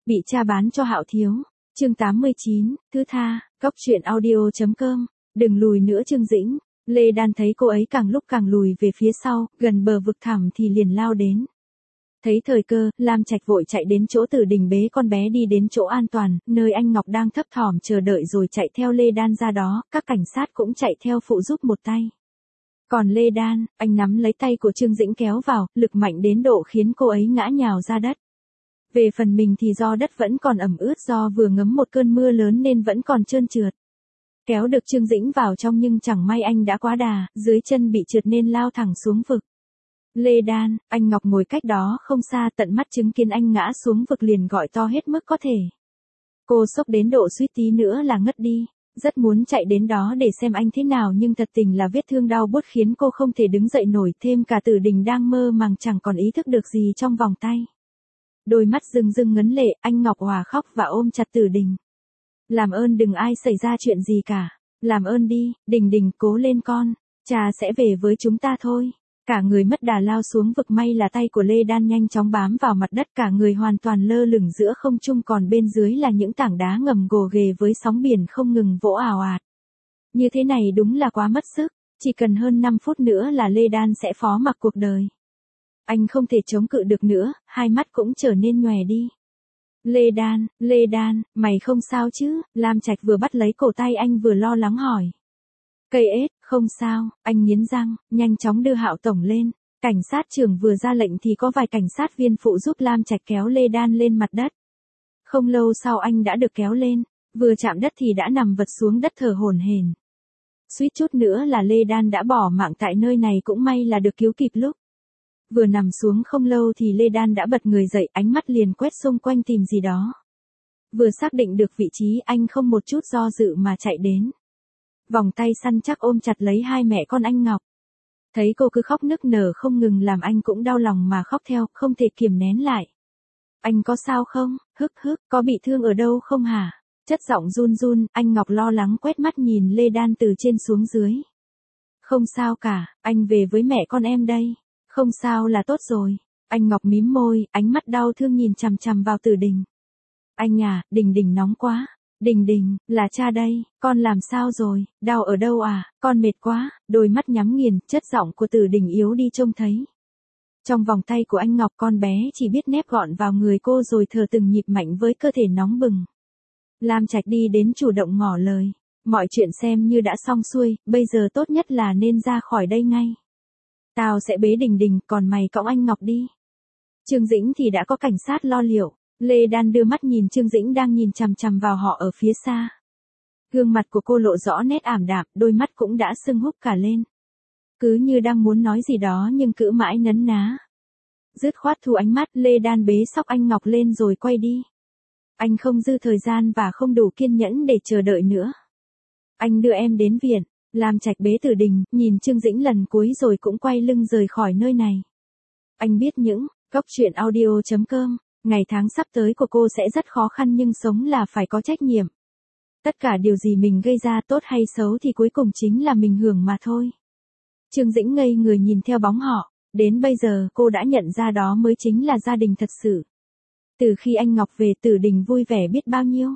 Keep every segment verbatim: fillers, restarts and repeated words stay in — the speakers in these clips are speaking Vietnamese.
Bị cha bán cho Hạo Thiếu. Chương tám mươi chín, thứ tha, góc truyện audio chấm com. Đừng lùi nữa Trương Dĩnh. Lê Đan thấy cô ấy càng lúc càng lùi về phía sau, gần bờ vực thẳm thì liền lao đến. Thấy thời cơ, Lam Trạch vội chạy đến chỗ Tử Đình bế con bé đi đến chỗ an toàn, nơi anh Ngọc đang thấp thỏm chờ đợi rồi chạy theo Lê Đan ra đó, các cảnh sát cũng chạy theo phụ giúp một tay. Còn Lê Đan, anh nắm lấy tay của Trương Dĩnh kéo vào, lực mạnh đến độ khiến cô ấy ngã nhào ra đất. Về phần mình thì do đất vẫn còn ẩm ướt do vừa ngấm một cơn mưa lớn nên vẫn còn trơn trượt. Kéo được Trương Dĩnh vào trong nhưng chẳng may anh đã quá đà, dưới chân bị trượt nên lao thẳng xuống vực. Lê Đan, anh Ngọc ngồi cách đó không xa tận mắt chứng kiến anh ngã xuống vực liền gọi to hết mức có thể. Cô sốc đến độ suýt tí nữa là ngất đi, rất muốn chạy đến đó để xem anh thế nào nhưng thật tình là vết thương đau buốt khiến cô không thể đứng dậy nổi, thêm cả Tử Đình đang mơ màng chẳng còn ý thức được gì trong vòng tay. Đôi mắt rưng rưng ngấn lệ, anh Ngọc hòa khóc và ôm chặt Tử Đình. Làm ơn đừng ai xảy ra chuyện gì cả, làm ơn đi, Đình Đình cố lên con, cha sẽ về với chúng ta thôi. Cả người mất đà lao xuống vực, may là tay của Lê Đan nhanh chóng bám vào mặt đất, cả người hoàn toàn lơ lửng giữa không trung, còn bên dưới là những tảng đá ngầm gồ ghề với sóng biển không ngừng vỗ ào ạt. Như thế này đúng là quá mất sức, chỉ cần hơn năm phút nữa là Lê Đan sẽ phó mặc cuộc đời. Anh không thể chống cự được nữa, hai mắt cũng trở nên nhòe đi. Lê Đan, Lê Đan, mày không sao chứ? Lam Trạch vừa bắt lấy cổ tay anh vừa lo lắng hỏi. Cây ếch, không sao, anh nghiến răng, nhanh chóng đưa Hạo Tổng lên. Cảnh sát trưởng vừa ra lệnh thì có vài cảnh sát viên phụ giúp Lam Trạch kéo Lê Đan lên mặt đất. Không lâu sau anh đã được kéo lên, vừa chạm đất thì đã nằm vật xuống đất thở hổn hển. Suýt chút nữa là Lê Đan đã bỏ mạng tại nơi này, cũng may là được cứu kịp lúc. Vừa nằm xuống không lâu thì Lê Đan đã bật người dậy, ánh mắt liền quét xung quanh tìm gì đó. Vừa xác định được vị trí anh không một chút do dự mà chạy đến. Vòng tay săn chắc ôm chặt lấy hai mẹ con anh Ngọc. Thấy cô cứ khóc nức nở không ngừng làm anh cũng đau lòng mà khóc theo, không thể kiềm nén lại. Anh có sao không? Hức hức, có bị thương ở đâu không hả? Chất giọng run run, anh Ngọc lo lắng quét mắt nhìn Lê Đan từ trên xuống dưới. Không sao cả, anh về với mẹ con em đây. Không sao là tốt rồi. Anh Ngọc mím môi, ánh mắt đau thương nhìn chằm chằm vào Tử Đình. Anh à, Đình Đình nóng quá. Đình Đình, là cha đây, con làm sao rồi, đau ở đâu à, con mệt quá, đôi mắt nhắm nghiền, chất giọng của Tử Đình yếu đi trông thấy. Trong vòng tay của anh Ngọc con bé chỉ biết nép gọn vào người cô rồi thở từng nhịp mạnh với cơ thể nóng bừng. Lam Trạch đi đến chủ động ngỏ lời, mọi chuyện xem như đã xong xuôi, bây giờ tốt nhất là nên ra khỏi đây ngay. Tao sẽ bế Đình Đình, còn mày cõng anh Ngọc đi. Trương Dĩnh thì đã có cảnh sát lo liệu. Lê Đan đưa mắt nhìn Trương Dĩnh đang nhìn chằm chằm vào họ ở phía xa. Gương mặt của cô lộ rõ nét ảm đạm, đôi mắt cũng đã sưng húp cả lên. Cứ như đang muốn nói gì đó nhưng cứ mãi nấn ná. Dứt khoát thu ánh mắt, Lê Đan bế xóc anh Ngọc lên rồi quay đi. Anh không dư thời gian và không đủ kiên nhẫn để chờ đợi nữa. Anh đưa em đến viện. Lam Trạch bế Tử Đình, nhìn Trương Dĩnh lần cuối rồi cũng quay lưng rời khỏi nơi này. Anh biết những góc truyện audio chấm com, ngày tháng sắp tới của cô sẽ rất khó khăn nhưng sống là phải có trách nhiệm. Tất cả điều gì mình gây ra tốt hay xấu thì cuối cùng chính là mình hưởng mà thôi. Trương Dĩnh ngây người nhìn theo bóng họ, đến bây giờ cô đã nhận ra đó mới chính là gia đình thật sự. Từ khi anh Ngọc về Tử Đình vui vẻ biết bao nhiêu.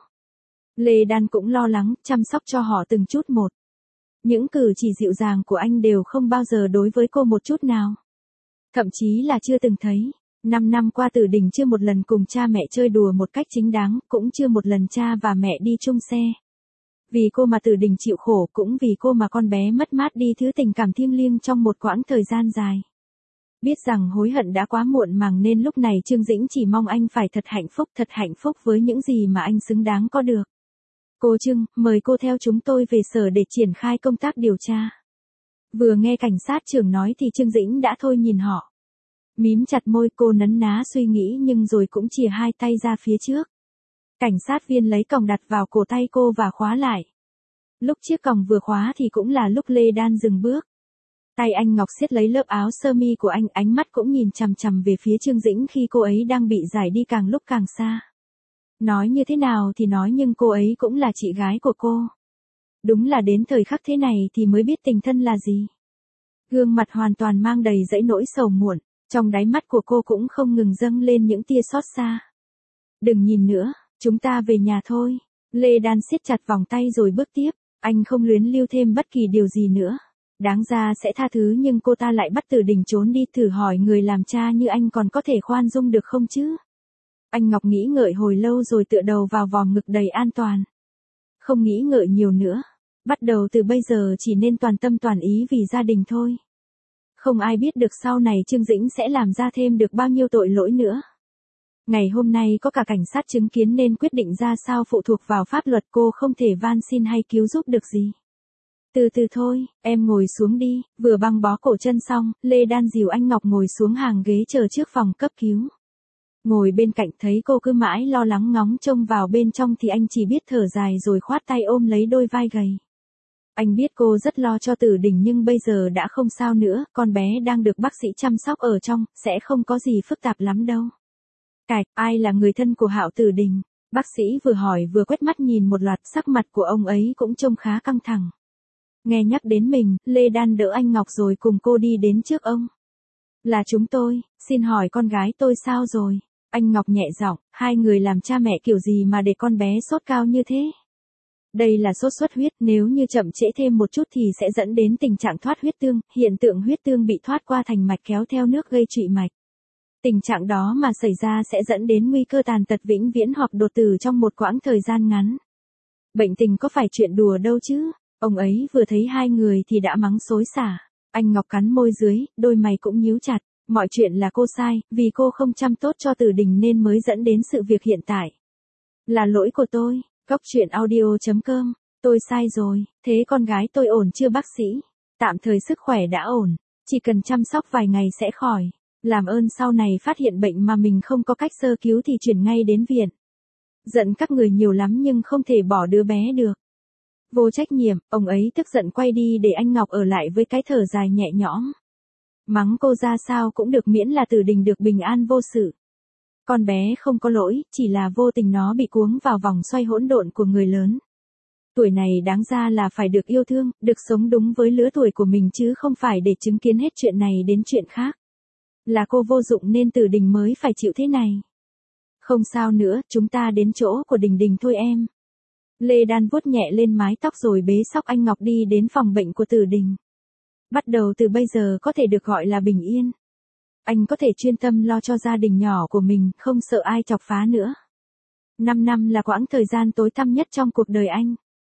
Lê Đan cũng lo lắng, chăm sóc cho họ từng chút một. Những cử chỉ dịu dàng của anh đều không bao giờ đối với cô một chút nào. Thậm chí là chưa từng thấy. Năm năm qua Tử Đình chưa một lần cùng cha mẹ chơi đùa một cách chính đáng, cũng chưa một lần cha và mẹ đi chung xe. Vì cô mà Tử Đình chịu khổ, cũng vì cô mà con bé mất mát đi thứ tình cảm thiêng liêng trong một quãng thời gian dài. Biết rằng hối hận đã quá muộn màng nên lúc này Trương Dĩnh chỉ mong anh phải thật hạnh phúc, thật hạnh phúc với những gì mà anh xứng đáng có được. Cô Trương, mời cô theo chúng tôi về sở để triển khai công tác điều tra. Vừa nghe cảnh sát trưởng nói thì Trương Dĩnh đã thôi nhìn họ. Mím chặt môi, cô nấn ná suy nghĩ nhưng rồi cũng chìa hai tay ra phía trước. Cảnh sát viên lấy còng đặt vào cổ tay cô và khóa lại. Lúc chiếc còng vừa khóa thì cũng là lúc Lê Đan dừng bước. Tay anh Ngọc siết lấy lớp áo sơ mi của anh, ánh mắt cũng nhìn chằm chằm về phía Trương Dĩnh khi cô ấy đang bị giải đi càng lúc càng xa. Nói như thế nào thì nói nhưng cô ấy cũng là chị gái của cô. Đúng là đến thời khắc thế này thì mới biết tình thân là gì. Gương mặt hoàn toàn mang đầy dãy nỗi sầu muộn, trong đáy mắt của cô cũng không ngừng dâng lên những tia xót xa. Đừng nhìn nữa, chúng ta về nhà thôi. Lê Đan siết chặt vòng tay rồi bước tiếp. Anh không luyến lưu thêm bất kỳ điều gì nữa. Đáng ra sẽ tha thứ nhưng cô ta lại bắt Tử Đình trốn đi, thử hỏi người làm cha như anh còn có thể khoan dung được không chứ? Anh Ngọc nghĩ ngợi hồi lâu rồi tựa đầu vào vòng ngực đầy an toàn. Không nghĩ ngợi nhiều nữa. Bắt đầu từ bây giờ chỉ nên toàn tâm toàn ý vì gia đình thôi. Không ai biết được sau này Trương Dĩnh sẽ làm ra thêm được bao nhiêu tội lỗi nữa. Ngày hôm nay có cả cảnh sát chứng kiến nên quyết định ra sao phụ thuộc vào pháp luật, cô không thể van xin hay cứu giúp được gì. Từ từ thôi, em ngồi xuống đi. Vừa băng bó cổ chân xong, Lê Đan dìu anh Ngọc ngồi xuống hàng ghế chờ trước phòng cấp cứu. Ngồi bên cạnh thấy cô cứ mãi lo lắng ngóng trông vào bên trong thì anh chỉ biết thở dài rồi khoát tay ôm lấy đôi vai gầy. Anh biết cô rất lo cho Tử Đình nhưng bây giờ đã không sao nữa, con bé đang được bác sĩ chăm sóc ở trong, sẽ không có gì phức tạp lắm đâu. Cạch, ai là người thân của Hạo Tử Đình? Bác sĩ vừa hỏi vừa quét mắt nhìn một loạt, sắc mặt của ông ấy cũng trông khá căng thẳng. Nghe nhắc đến mình, Lê Đan đỡ anh Ngọc rồi cùng cô đi đến trước ông. Là chúng tôi, xin hỏi con gái tôi sao rồi? Anh Ngọc nhẹ giọng, hai người làm cha mẹ kiểu gì mà để con bé sốt cao như thế? Đây là sốt xuất huyết, nếu như chậm trễ thêm một chút thì sẽ dẫn đến tình trạng thoát huyết tương, hiện tượng huyết tương bị thoát qua thành mạch kéo theo nước gây trụy mạch. Tình trạng đó mà xảy ra sẽ dẫn đến nguy cơ tàn tật vĩnh viễn hoặc đột tử trong một quãng thời gian ngắn. Bệnh tình có phải chuyện đùa đâu chứ? Ông ấy vừa thấy hai người thì đã mắng xối xả. Anh Ngọc cắn môi dưới, đôi mày cũng nhíu chặt. Mọi chuyện là cô sai, vì cô không chăm tốt cho Tử Đình nên mới dẫn đến sự việc hiện tại. Là lỗi của tôi. Cóc truyện audio chấm com. Tôi sai rồi. Thế con gái tôi ổn chưa bác sĩ? Tạm thời sức khỏe đã ổn. Chỉ cần chăm sóc vài ngày sẽ khỏi. Làm ơn sau này phát hiện bệnh mà mình không có cách sơ cứu thì chuyển ngay đến viện. Giận các người nhiều lắm nhưng không thể bỏ đứa bé được. Vô trách nhiệm, ông ấy tức giận quay đi để anh Ngọc ở lại với cái thở dài nhẹ nhõm. Mắng cô ra sao cũng được miễn là Tử Đình được bình an vô sự. Con bé không có lỗi, chỉ là vô tình nó bị cuống vào vòng xoay hỗn độn của người lớn. Tuổi này đáng ra là phải được yêu thương, được sống đúng với lứa tuổi của mình chứ không phải để chứng kiến hết chuyện này đến chuyện khác. Là cô vô dụng nên Tử Đình mới phải chịu thế này. Không sao nữa, chúng ta đến chỗ của Đình Đình thôi em. Lê Đan vuốt nhẹ lên mái tóc rồi bế xóc anh Ngọc đi đến phòng bệnh của Tử Đình. Bắt đầu từ bây giờ có thể được gọi là bình yên. Anh có thể chuyên tâm lo cho gia đình nhỏ của mình, không sợ ai chọc phá nữa. Năm năm là quãng thời gian tối tăm nhất trong cuộc đời anh.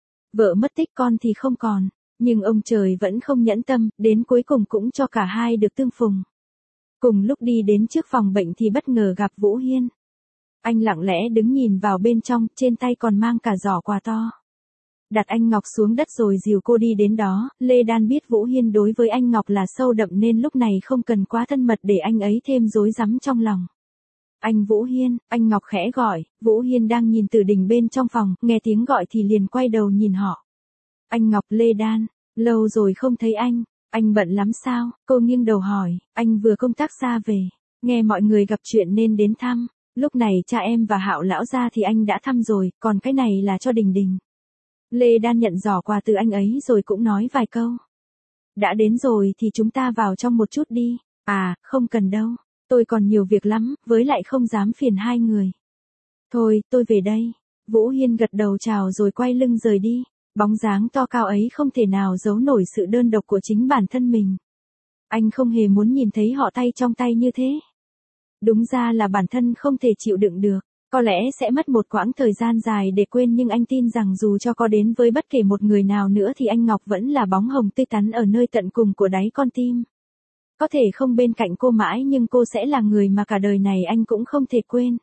Vợ mất tích, con thì không còn, nhưng ông trời vẫn không nhẫn tâm, đến cuối cùng cũng cho cả hai được tương phùng. Cùng lúc đi đến trước phòng bệnh thì bất ngờ gặp Vũ Hiên. Anh lặng lẽ đứng nhìn vào bên trong, trên tay còn mang cả giỏ quà to. Đặt anh Ngọc xuống đất rồi dìu cô đi đến đó, Lê Đan biết Vũ Hiên đối với anh Ngọc là sâu đậm nên lúc này không cần quá thân mật để anh ấy thêm rối rắm trong lòng. Anh Vũ Hiên, anh Ngọc khẽ gọi, Vũ Hiên đang nhìn Tử Đình bên trong phòng, nghe tiếng gọi thì liền quay đầu nhìn họ. Anh Ngọc, Lê Đan, lâu rồi không thấy anh, anh bận lắm sao? Cô nghiêng đầu hỏi, anh vừa công tác xa về, nghe mọi người gặp chuyện nên đến thăm, lúc này cha em và Hạo lão gia thì anh đã thăm rồi, còn cái này là cho Đình Đình. Lê Đan nhận giỏ quà từ anh ấy rồi cũng nói vài câu. Đã đến rồi thì chúng ta vào trong một chút đi. À, không cần đâu. Tôi còn nhiều việc lắm, với lại không dám phiền hai người. Thôi, tôi về đây. Vũ Hiên gật đầu chào rồi quay lưng rời đi. Bóng dáng to cao ấy không thể nào giấu nổi sự đơn độc của chính bản thân mình. Anh không hề muốn nhìn thấy họ tay trong tay như thế. Đúng ra là bản thân không thể chịu đựng được. Có lẽ sẽ mất một quãng thời gian dài để quên nhưng anh tin rằng dù cho có đến với bất kể một người nào nữa thì anh Ngọc vẫn là bóng hồng tươi tắn ở nơi tận cùng của đáy con tim. Có thể không bên cạnh cô mãi nhưng cô sẽ là người mà cả đời này anh cũng không thể quên.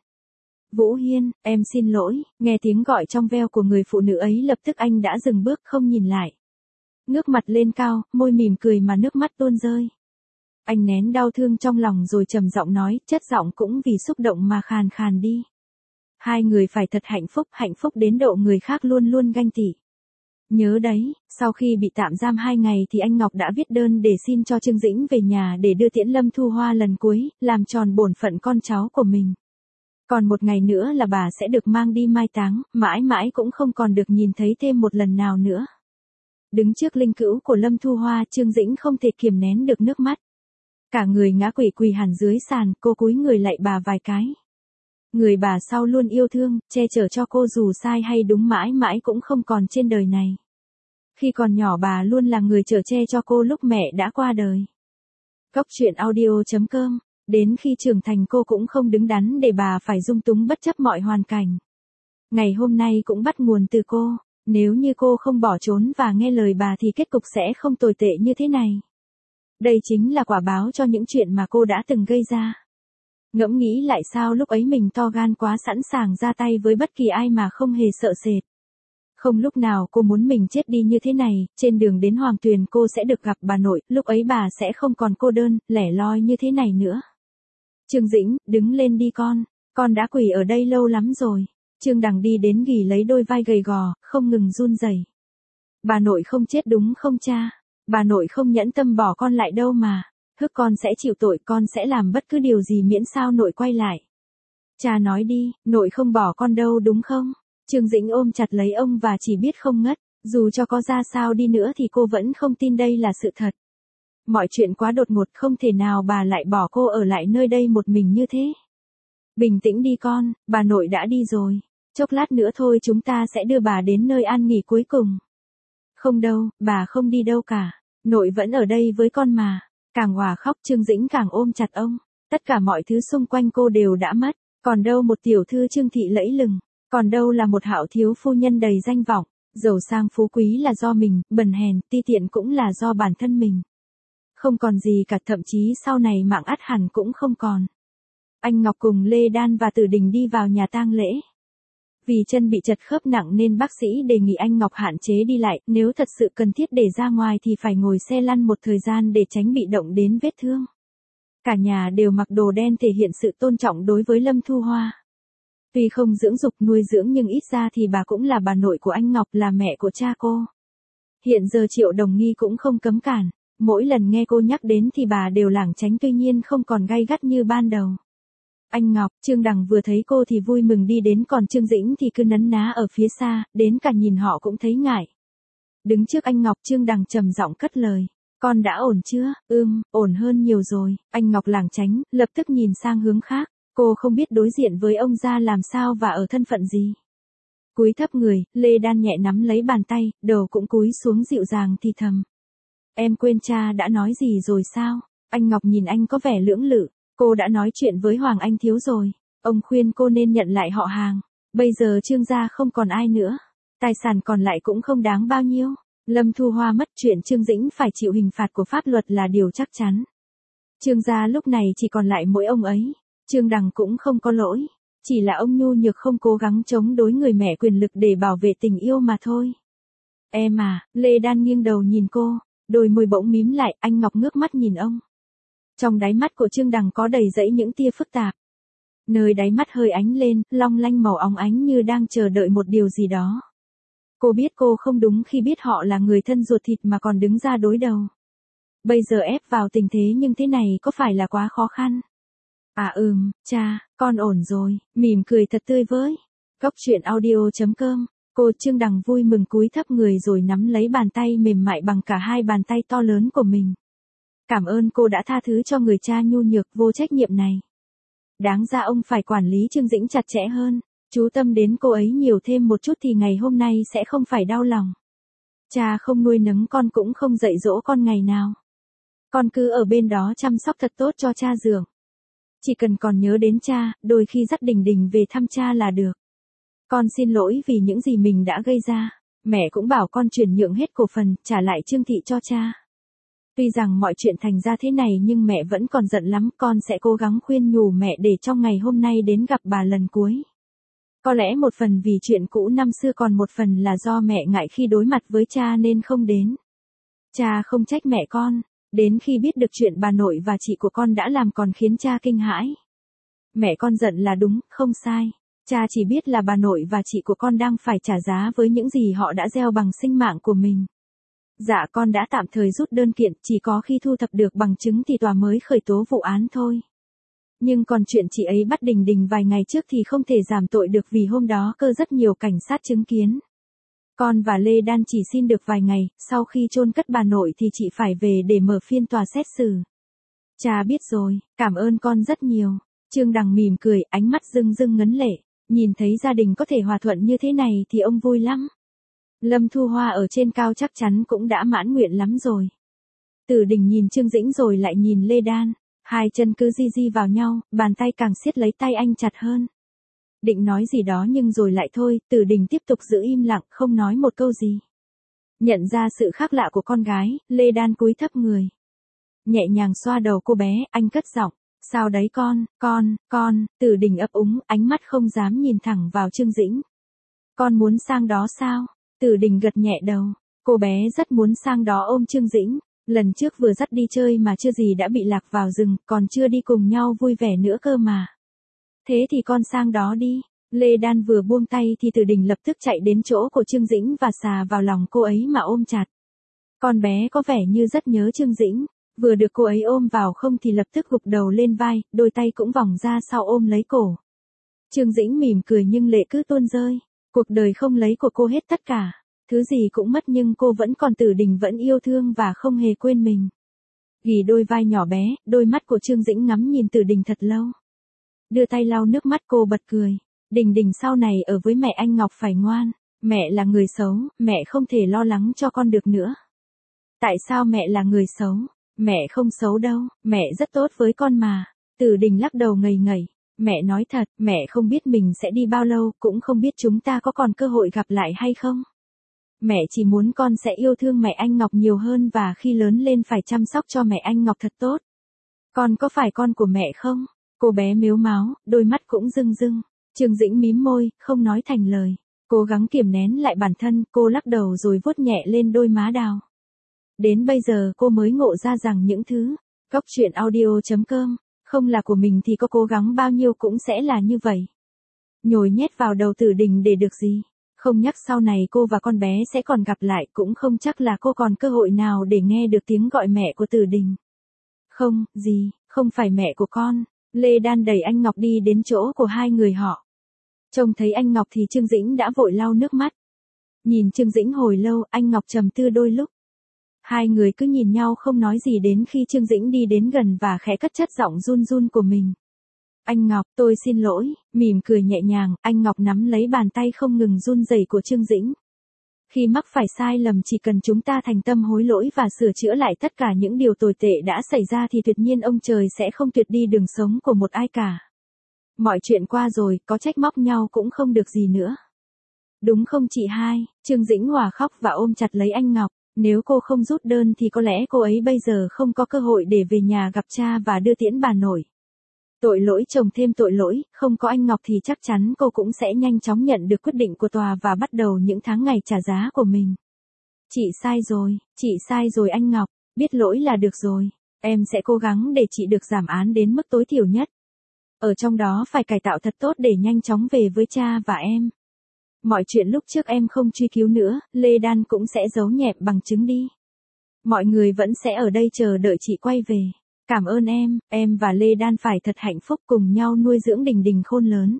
Vũ Hiên, em xin lỗi, nghe tiếng gọi trong veo của người phụ nữ ấy lập tức anh đã dừng bước không nhìn lại. Ngước mặt lên cao, môi mỉm cười mà nước mắt tuôn rơi. Anh nén đau thương trong lòng rồi trầm giọng nói, chất giọng cũng vì xúc động mà khàn khàn đi. Hai người phải thật hạnh phúc, hạnh phúc đến độ người khác luôn luôn ganh tị. Nhớ đấy, sau khi bị tạm giam hai ngày thì anh Ngọc đã viết đơn để xin cho Trương Dĩnh về nhà để đưa tiễn Lâm Thu Hoa lần cuối, làm tròn bổn phận con cháu của mình. Còn một ngày nữa là bà sẽ được mang đi mai táng, mãi mãi cũng không còn được nhìn thấy thêm một lần nào nữa. Đứng trước linh cữu của Lâm Thu Hoa, Trương Dĩnh không thể kiềm nén được nước mắt. Cả người ngã quỵ quỳ hẳn dưới sàn, cô cúi người lạy bà vài cái. Người bà sau luôn yêu thương, che chở cho cô dù sai hay đúng mãi mãi cũng không còn trên đời này. Khi còn nhỏ bà luôn là người chở che cho cô lúc mẹ đã qua đời. Cốc truyện audio chấm com. Đến khi trưởng thành cô cũng không đứng đắn để bà phải dung túng bất chấp mọi hoàn cảnh. Ngày hôm nay cũng bắt nguồn từ cô. Nếu như cô không bỏ trốn và nghe lời bà thì kết cục sẽ không tồi tệ như thế này. Đây chính là quả báo cho những chuyện mà cô đã từng gây ra. Ngẫm nghĩ lại sao lúc ấy mình to gan quá, sẵn sàng ra tay với bất kỳ ai mà không hề sợ sệt. Không lúc nào cô muốn mình chết đi như thế này, trên đường đến Hoàng Tuyền cô sẽ được gặp bà nội, lúc ấy bà sẽ không còn cô đơn, lẻ loi như thế này nữa. Trương Dĩnh, đứng lên đi con, con đã quỳ ở đây lâu lắm rồi. Trương Đằng đi đến ghì lấy đôi vai gầy gò, không ngừng run rẩy. Bà nội không chết đúng không cha? Bà nội không nhẫn tâm bỏ con lại đâu mà. Hức con sẽ chịu tội, con sẽ làm bất cứ điều gì miễn sao nội quay lại. Cha nói đi, nội không bỏ con đâu đúng không? Trương Dĩnh ôm chặt lấy ông và chỉ biết không ngất, dù cho có ra sao đi nữa thì cô vẫn không tin đây là sự thật. Mọi chuyện quá đột ngột, không thể nào bà lại bỏ cô ở lại nơi đây một mình như thế. Bình tĩnh đi con, bà nội đã đi rồi. Chốc lát nữa thôi chúng ta sẽ đưa bà đến nơi an nghỉ cuối cùng. Không đâu, bà không đi đâu cả. Nội vẫn ở đây với con mà. Càng hòa khóc Trương Dĩnh càng ôm chặt ông. Tất cả mọi thứ xung quanh cô đều đã mất. Còn đâu một tiểu thư Trương thị lẫy lừng. Còn đâu là một hạo thiếu phu nhân đầy danh vọng. Giàu sang phú quý là do mình, bần hèn, ti tiện cũng là do bản thân mình. Không còn gì cả, thậm chí sau này mạng ắt hẳn cũng không còn. Anh Ngọc cùng Lê Đan và Tử Đình đi vào nhà tang lễ. Vì chân bị chật khớp nặng nên bác sĩ đề nghị anh Ngọc hạn chế đi lại, nếu thật sự cần thiết để ra ngoài thì phải ngồi xe lăn một thời gian để tránh bị động đến vết thương. Cả nhà đều mặc đồ đen thể hiện sự tôn trọng đối với Lâm Thu Hoa. Tuy không dưỡng dục nuôi dưỡng nhưng ít ra thì bà cũng là bà nội của anh Ngọc, là mẹ của cha cô. Hiện giờ Triệu Đồng Nghi cũng không cấm cản, mỗi lần nghe cô nhắc đến thì bà đều lảng tránh, tuy nhiên không còn gay gắt như ban đầu. Anh Ngọc, Trương Đằng vừa thấy cô thì vui mừng đi đến, còn Trương Dĩnh thì cứ nấn ná ở phía xa, đến cả nhìn họ cũng thấy ngại. Đứng trước anh Ngọc, Trương Đằng trầm giọng cất lời. Con đã ổn chưa? Ừm, ổn hơn nhiều rồi. Anh Ngọc lảng tránh, lập tức nhìn sang hướng khác. Cô không biết đối diện với ông ra làm sao và ở thân phận gì. Cúi thấp người, Lê Đan nhẹ nắm lấy bàn tay, đầu cũng cúi xuống dịu dàng thì thầm. Em quên cha đã nói gì rồi sao? Anh Ngọc nhìn anh có vẻ lưỡng lự. Cô đã nói chuyện với Hoàng Anh Thiếu rồi. Ông khuyên cô nên nhận lại họ hàng. Bây giờ Trương gia không còn ai nữa. Tài sản còn lại cũng không đáng bao nhiêu. Lâm Thu Hoa mất, chuyện Trương Dĩnh phải chịu hình phạt của pháp luật là điều chắc chắn. Trương gia lúc này chỉ còn lại mỗi ông ấy. Trương Đằng cũng không có lỗi. Chỉ là ông nhu nhược không cố gắng chống đối người mẹ quyền lực để bảo vệ tình yêu mà thôi. Em à, Lê Đan nghiêng đầu nhìn cô. Đôi môi bỗng mím lại, anh Ngọc ngước mắt nhìn ông. Trong đáy mắt của Trương Đằng có đầy dẫy những tia phức tạp. Nơi đáy mắt hơi ánh lên, long lanh màu óng ánh như đang chờ đợi một điều gì đó. Cô biết cô không đúng khi biết họ là người thân ruột thịt mà còn đứng ra đối đầu. Bây giờ ép vào tình thế nhưng thế này có phải là quá khó khăn? À ừm, cha, con ổn rồi, mỉm cười thật tươi với. Cốc truyện audio chấm com. Cô Trương Đằng vui mừng cúi thấp người rồi nắm lấy bàn tay mềm mại bằng cả hai bàn tay to lớn của mình. Cảm ơn cô đã tha thứ cho người cha nhu nhược vô trách nhiệm này. Đáng ra ông phải quản lý Trương Dĩnh chặt chẽ hơn, chú tâm đến cô ấy nhiều thêm một chút thì ngày hôm nay sẽ không phải đau lòng. Cha không nuôi nấng con cũng không dạy dỗ con ngày nào. Con cứ ở bên đó chăm sóc thật tốt cho cha dưỡng. Chỉ cần còn nhớ đến cha, đôi khi dắt Đình Đình về thăm cha là được. Con xin lỗi vì những gì mình đã gây ra. Mẹ cũng bảo con chuyển nhượng hết cổ phần, trả lại Trương thị cho cha. Tuy rằng mọi chuyện thành ra thế này nhưng mẹ vẫn còn giận lắm, con sẽ cố gắng khuyên nhủ mẹ để trong ngày hôm nay đến gặp bà lần cuối. Có lẽ một phần vì chuyện cũ năm xưa, còn một phần là do mẹ ngại khi đối mặt với cha nên không đến. Cha không trách mẹ con, đến khi biết được chuyện bà nội và chị của con đã làm còn khiến cha kinh hãi. Mẹ con giận là đúng, không sai. Cha chỉ biết là bà nội và chị của con đang phải trả giá với những gì họ đã gieo bằng sinh mạng của mình. Dạ con đã tạm thời rút đơn kiện, chỉ có khi thu thập được bằng chứng thì tòa mới khởi tố vụ án thôi. Nhưng còn chuyện chị ấy bắt Đình Đình vài ngày trước thì không thể giảm tội được vì hôm đó cơ rất nhiều cảnh sát chứng kiến. Con và Lê Đan chỉ xin được vài ngày, sau khi chôn cất bà nội thì chị phải về để mở phiên tòa xét xử. Cha biết rồi, cảm ơn con rất nhiều. Trương Đằng mỉm cười, ánh mắt rưng rưng ngấn lệ, nhìn thấy gia đình có thể hòa thuận như thế này thì ông vui lắm. Lâm Thu Hoa ở trên cao chắc chắn cũng đã mãn nguyện lắm rồi. Tử Đình nhìn Trương Dĩnh rồi lại nhìn Lê Đan, hai chân cứ di di vào nhau, bàn tay càng siết lấy tay anh chặt hơn. Định nói gì đó nhưng rồi lại thôi, Tử Đình tiếp tục giữ im lặng, không nói một câu gì. Nhận ra sự khác lạ của con gái, Lê Đan cúi thấp người. Nhẹ nhàng xoa đầu cô bé, anh cất giọng, sao đấy con, con, con, Tử Đình ấp úng, ánh mắt không dám nhìn thẳng vào Trương Dĩnh. Con muốn sang đó sao? Tử Đình gật nhẹ đầu, cô bé rất muốn sang đó ôm Trương Dĩnh. Lần trước vừa dắt đi chơi mà chưa gì đã bị lạc vào rừng, còn chưa đi cùng nhau vui vẻ nữa cơ mà. Thế thì con sang đó đi. Lê Đan vừa buông tay thì Tử Đình lập tức chạy đến chỗ của Trương Dĩnh và xà vào lòng cô ấy mà ôm chặt. Con bé có vẻ như rất nhớ Trương Dĩnh, vừa được cô ấy ôm vào không thì lập tức gục đầu lên vai, đôi tay cũng vòng ra sau ôm lấy cổ. Trương Dĩnh mỉm cười nhưng lệ cứ tuôn rơi, cuộc đời không lấy của cô hết tất cả. Thứ gì cũng mất nhưng cô vẫn còn, Tử Đình vẫn yêu thương và không hề quên mình. Ghì đôi vai nhỏ bé, đôi mắt của Trương Dĩnh ngắm nhìn Tử Đình thật lâu. Đưa tay lau nước mắt cô bật cười. Đình Đình sau này ở với mẹ anh Ngọc phải ngoan. Mẹ là người xấu, mẹ không thể lo lắng cho con được nữa. Tại sao mẹ là người xấu? Mẹ không xấu đâu, mẹ rất tốt với con mà. Tử Đình lắc đầu ngây ngây. Mẹ nói thật, mẹ không biết mình sẽ đi bao lâu, cũng không biết chúng ta có còn cơ hội gặp lại hay không. Mẹ chỉ muốn con sẽ yêu thương mẹ anh Ngọc nhiều hơn và khi lớn lên phải chăm sóc cho mẹ anh Ngọc thật tốt. Con có phải con của mẹ không? Cô bé mếu máo, đôi mắt cũng rưng rưng. Trương Dĩnh mím môi, không nói thành lời. Cố gắng kiềm nén lại bản thân, cô lắc đầu rồi vuốt nhẹ lên đôi má đào. Đến bây giờ cô mới ngộ ra rằng những thứ góc truyện audio chấm com không là của mình thì có cố gắng bao nhiêu cũng sẽ là như vậy. Nhồi nhét vào đầu Tử Đình để được gì? Không nhắc sau này cô và con bé sẽ còn gặp lại, cũng không chắc là cô còn cơ hội nào để nghe được tiếng gọi mẹ của Tử Đình. Không, gì, không phải mẹ của con. Lê Đan đẩy anh Ngọc đi đến chỗ của hai người họ. Trông thấy anh Ngọc thì Trương Dĩnh đã vội lau nước mắt. Nhìn Trương Dĩnh hồi lâu, anh Ngọc trầm tư đôi lúc. Hai người cứ nhìn nhau không nói gì đến khi Trương Dĩnh đi đến gần và khẽ cất chất giọng run run của mình. Anh Ngọc, tôi xin lỗi, mỉm cười nhẹ nhàng, anh Ngọc nắm lấy bàn tay không ngừng run rẩy của Trương Dĩnh. Khi mắc phải sai lầm chỉ cần chúng ta thành tâm hối lỗi và sửa chữa lại tất cả những điều tồi tệ đã xảy ra thì tuyệt nhiên ông trời sẽ không tuyệt đi đường sống của một ai cả. Mọi chuyện qua rồi, có trách móc nhau cũng không được gì nữa. Đúng không chị hai? Trương Dĩnh hòa khóc và ôm chặt lấy anh Ngọc. Nếu cô không rút đơn thì có lẽ cô ấy bây giờ không có cơ hội để về nhà gặp cha và đưa tiễn bà nội. Tội lỗi chồng thêm tội lỗi, không có anh Ngọc thì chắc chắn cô cũng sẽ nhanh chóng nhận được quyết định của tòa và bắt đầu những tháng ngày trả giá của mình. Chị sai rồi, chị sai rồi anh Ngọc, biết lỗi là được rồi. Em sẽ cố gắng để chị được giảm án đến mức tối thiểu nhất. Ở trong đó phải cải tạo thật tốt để nhanh chóng về với cha và em. Mọi chuyện lúc trước em không truy cứu nữa, Lê Đan cũng sẽ giấu nhẹm bằng chứng đi. Mọi người vẫn sẽ ở đây chờ đợi chị quay về. Cảm ơn em, em và Lê Đan phải thật hạnh phúc cùng nhau nuôi dưỡng Đình Đình khôn lớn.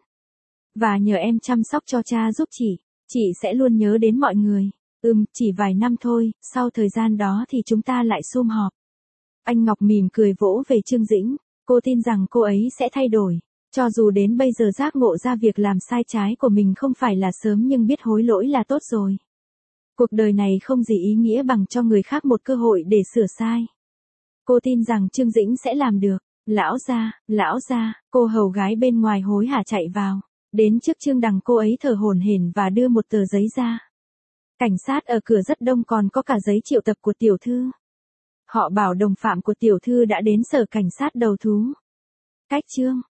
Và nhờ em chăm sóc cho cha giúp chị, chị sẽ luôn nhớ đến mọi người. Ừm, chỉ vài năm thôi, sau thời gian đó thì chúng ta lại sum họp. Anh Ngọc mỉm cười vỗ về Trương Dĩnh, cô tin rằng cô ấy sẽ thay đổi. Cho dù đến bây giờ giác ngộ ra việc làm sai trái của mình không phải là sớm nhưng biết hối lỗi là tốt rồi. Cuộc đời này không gì ý nghĩa bằng cho người khác một cơ hội để sửa sai. Cô tin rằng Trương Dĩnh sẽ làm được. Lão gia, lão gia, cô hầu gái bên ngoài hối hả chạy vào. Đến trước Trương Đằng cô ấy thở hổn hển và đưa một tờ giấy ra. Cảnh sát ở cửa rất đông, còn có cả giấy triệu tập của tiểu thư. Họ bảo đồng phạm của tiểu thư đã đến sở cảnh sát đầu thú. Cách chương